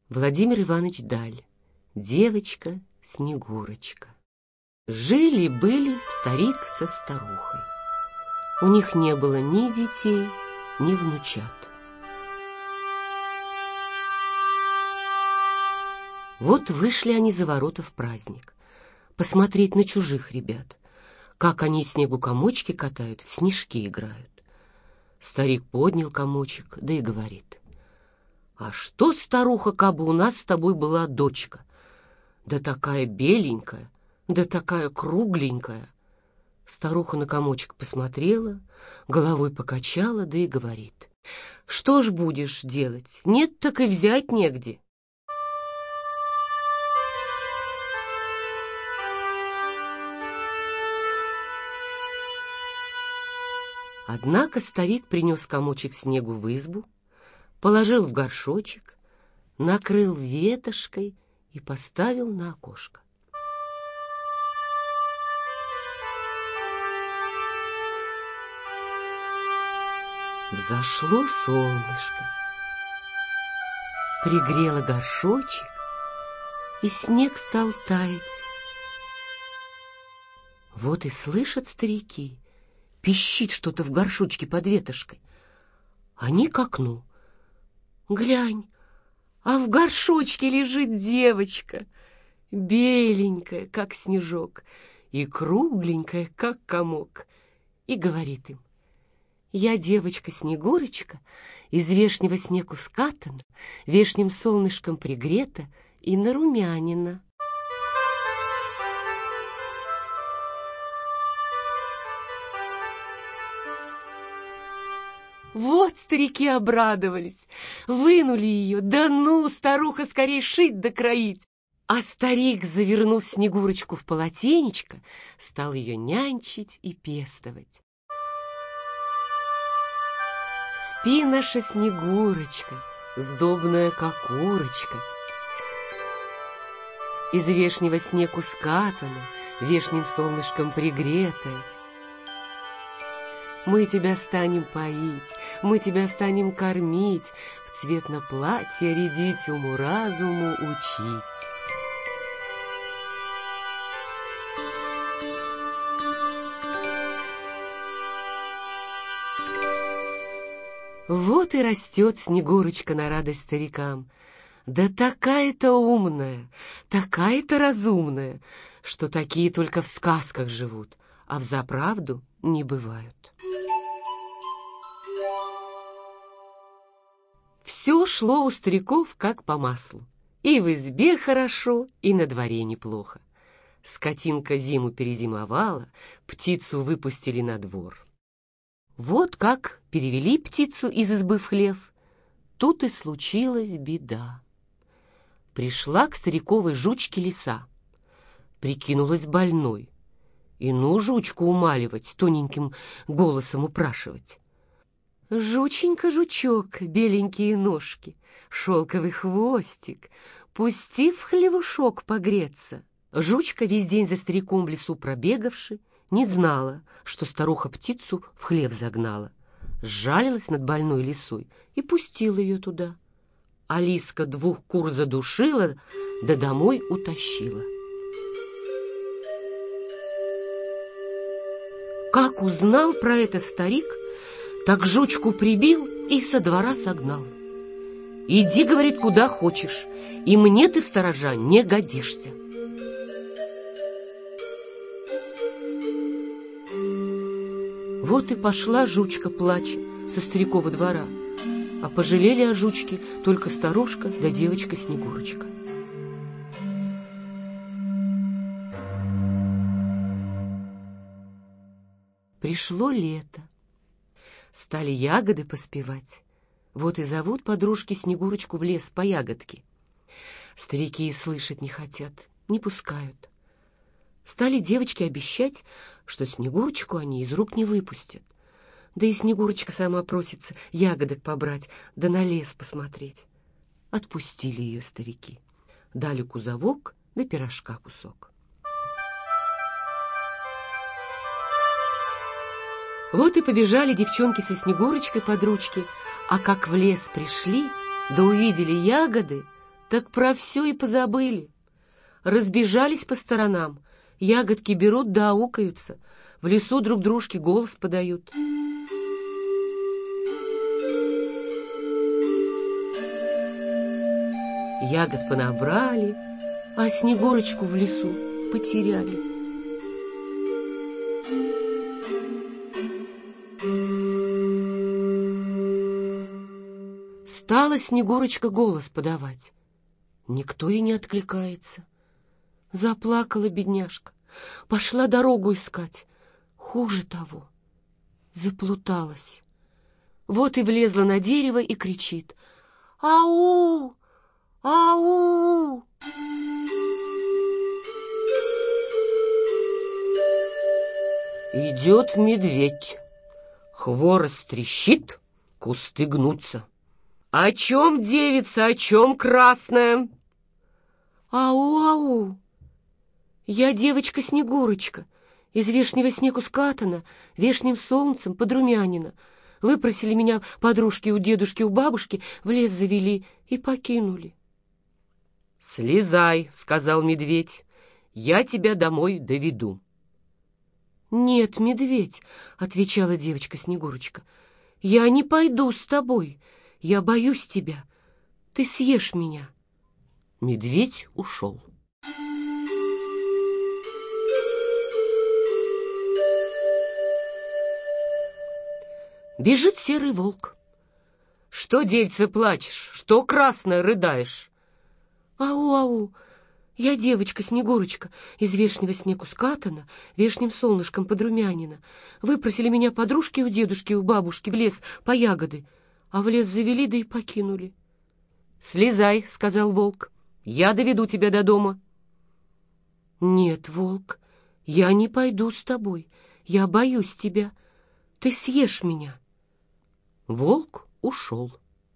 Владимир Иванович Даль. Девочка Снегурочка. Жили-были старик со старухой. У них не было ни детей, ни внучат. Вот вышли они за ворота в праздник, посмотреть на чужих ребят, как они снегу комочки катают, в снежки играют. Старик поднял комочек, да и говорит: «А что, старуха, кабы у нас с тобой была дочка? Да такая беленькая, да такая кругленькая». Старуха на комочек посмотрела, головой покачала, да и говорит: «Что ж будешь делать? Нет, так и взять негде». Однако старик принес комочек снегу в избу, положил в горшочек, накрыл ветошкой и поставил на окошко. Взошло солнышко, пригрело горшочек, и снег стал таять. Вот и слышат старики, пищит что-то в горшочке под ветошкой. Они к окну. Глянь, а в горшочке лежит девочка, беленькая, как снежок, и кругленькая, как комок, и говорит им: «Я девочка Снегурочка, из вешнего снегу скатана, вешним солнышком пригрета и нарумянина». Вот старики обрадовались, вынули ее, да ну, старуха, скорей шить да кроить. А старик, завернув Снегурочку в полотенечко, стал ее нянчить и пестовать. Спи, наша Снегурочка, сдобная, как курочка, из вешнего снегу скатана, вешним солнышком пригретая. Мы тебя станем поить, мы тебя станем кормить, в цвет на платье рядить, уму-разуму учить. Вот и растет Снегурочка на радость старикам. Да такая-то умная, такая-то разумная, что такие только в сказках живут, а взаправду не бывают. Все шло у стариков как по маслу. И в избе хорошо, и на дворе неплохо. Скотинка зиму перезимовала, птицу выпустили на двор. Вот как перевели птицу из избы в хлев, тут и случилась беда. Пришла к стариковой жучке лиса, прикинулась больной, и ну жучку умаливать, тоненьким голосом упрашивать: «Жученька, жучок, беленькие ножки, шелковый хвостик, пусти в хлевушок погреться». Жучка, весь день за стариком в лесу пробегавши, не знала, что старуха птицу в хлев загнала. Сжалилась над больной лисой и пустила ее туда. А лиска 2 кур задушила, да домой утащила. Как узнал про это старик, так жучку прибил и со двора согнал. «Иди, — говорит, — куда хочешь, и мне ты в сторожа не годишься». Вот и пошла жучка плача со старикова двора, а пожалели о жучке только старушка да девочка Снегурочка. Пришло лето. Стали ягоды поспевать. Вот и зовут подружки Снегурочку в лес по ягодке. Старики и слышать не хотят, не пускают. Стали девочки обещать, что Снегурочку они из рук не выпустят. Да и Снегурочка сама просится ягодок побрать, да на лес посмотреть. Отпустили ее старики. Дали кузовок да пирожка кусок. Вот и побежали девчонки со Снегурочкой под ручки, а как в лес пришли, да увидели ягоды, так про все и позабыли. Разбежались по сторонам, ягодки берут да аукаются, в лесу друг дружке голос подают. Ягод понабрали, а Снегурочку в лесу потеряли. Стала Снегурочка голос подавать. Никто и не откликается. Заплакала бедняжка, пошла дорогу искать. Хуже того, заплуталась. Вот и влезла на дерево и кричит: «Ау! Ау!» Идет медведь, хворост трещит, кусты гнутся. «О чем, девица, о чем красная?» «Ау-ау! Я девочка Снегурочка, из вешнего снегу скатана, вешним солнцем подрумянина. Выпросили меня подружки у дедушки, у бабушки, в лес завели и покинули». «Слезай», — сказал медведь, — «я тебя домой доведу». «Нет, медведь», — отвечала девочка Снегурочка, — «я не пойду с тобой, я боюсь тебя, ты съешь меня». Медведь ушел. Бежит серый волк. «Что, девица, плачешь? Что красное рыдаешь?» «Ау-ау! Я девочка Снегурочка, из вешнего снегу скатана, вешним солнышком подрумянина. Выпросили меня подружки у дедушки, у бабушки в лес по ягоды, а в лес завели да и покинули». «Слезай», — сказал волк, — «я доведу тебя до дома». «Нет, волк, я не пойду с тобой, я боюсь тебя, ты съешь меня». Волк ушел.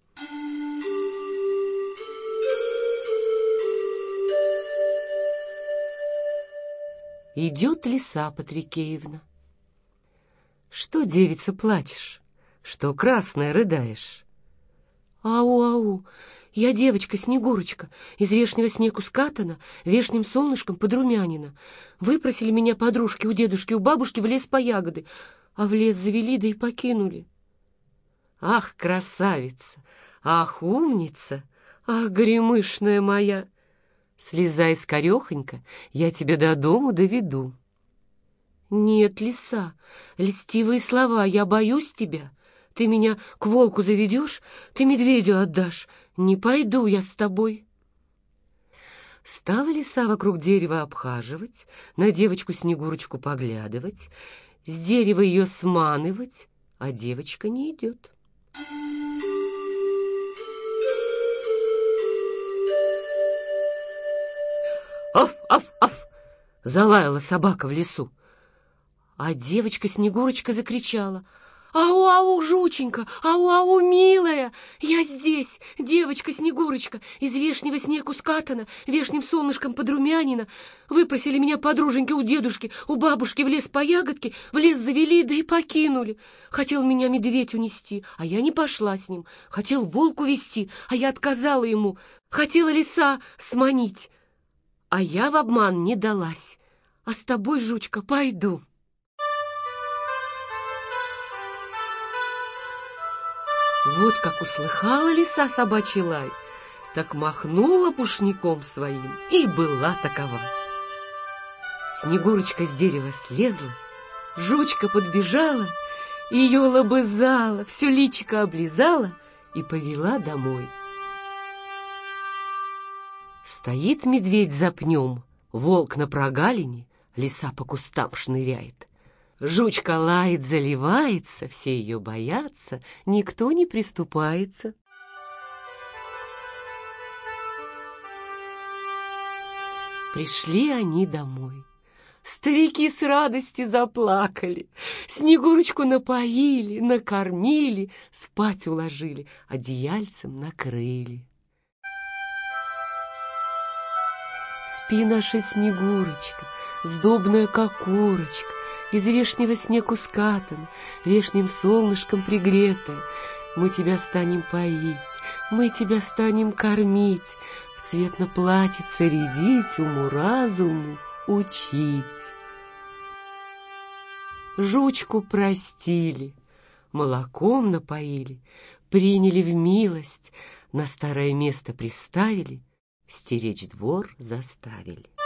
Идет лиса Патрикеевна. «Что, девица, плачешь? Что красное рыдаешь?» «Ау-ау! Я девочка Снегурочка, из вешнего снегу скатана, вешним солнышком подрумянина. Выпросили меня подружки у дедушки, у бабушки в лес по ягоды, а в лес завели да и покинули». «Ах, красавица! Ах, умница! Ах, горемышная моя! Слезай скорехонько, я тебя до дому доведу». «Нет, лиса, льстивые слова, я боюсь тебя. Ты меня к волку заведешь, ты медведю отдашь. Не пойду я с тобой». Стала лиса вокруг дерева обхаживать, на девочку Снегурочку поглядывать, с дерева ее сманывать, а девочка не идет. «Аф, аф, аф!» — залаяла собака в лесу. А девочка Снегурочка закричала: «Ау-ау, жученька! Ау-ау, милая! Я здесь, девочка Снегурочка, из вешнего снегу скатана, вешним солнышком подрумянина. Выпросили меня подруженьки у дедушки, у бабушки в лес по ягодке, в лес завели, да и покинули. Хотел меня медведь унести, а я не пошла с ним. Хотел волк увести, а я отказала ему. Хотела лиса сманить, а я в обман не далась. А с тобой, жучка, пойду». Вот как услыхала лиса собачий лай, так махнула пушником своим, и была такова. Снегурочка с дерева слезла, жучка подбежала, ее лобызала, все личико облизала и повела домой. Стоит медведь за пнем, волк на прогалине, лиса по кустам шныряет. Жучка лает, заливается, все ее боятся, никто не приступается. Пришли они домой. Старики с радости заплакали, Снегурочку напоили, накормили, спать уложили, одеяльцем накрыли. Спи, наша Снегурочка, сдобная как курочка, из вешнего снегу скатана, вешним солнышком пригретая. Мы тебя станем поить, Мы тебя станем кормить, в цвет на платьице рядить, уму-разуму учить. Жучку простили, молоком напоили, приняли в милость, на старое место приставили, стеречь двор заставили.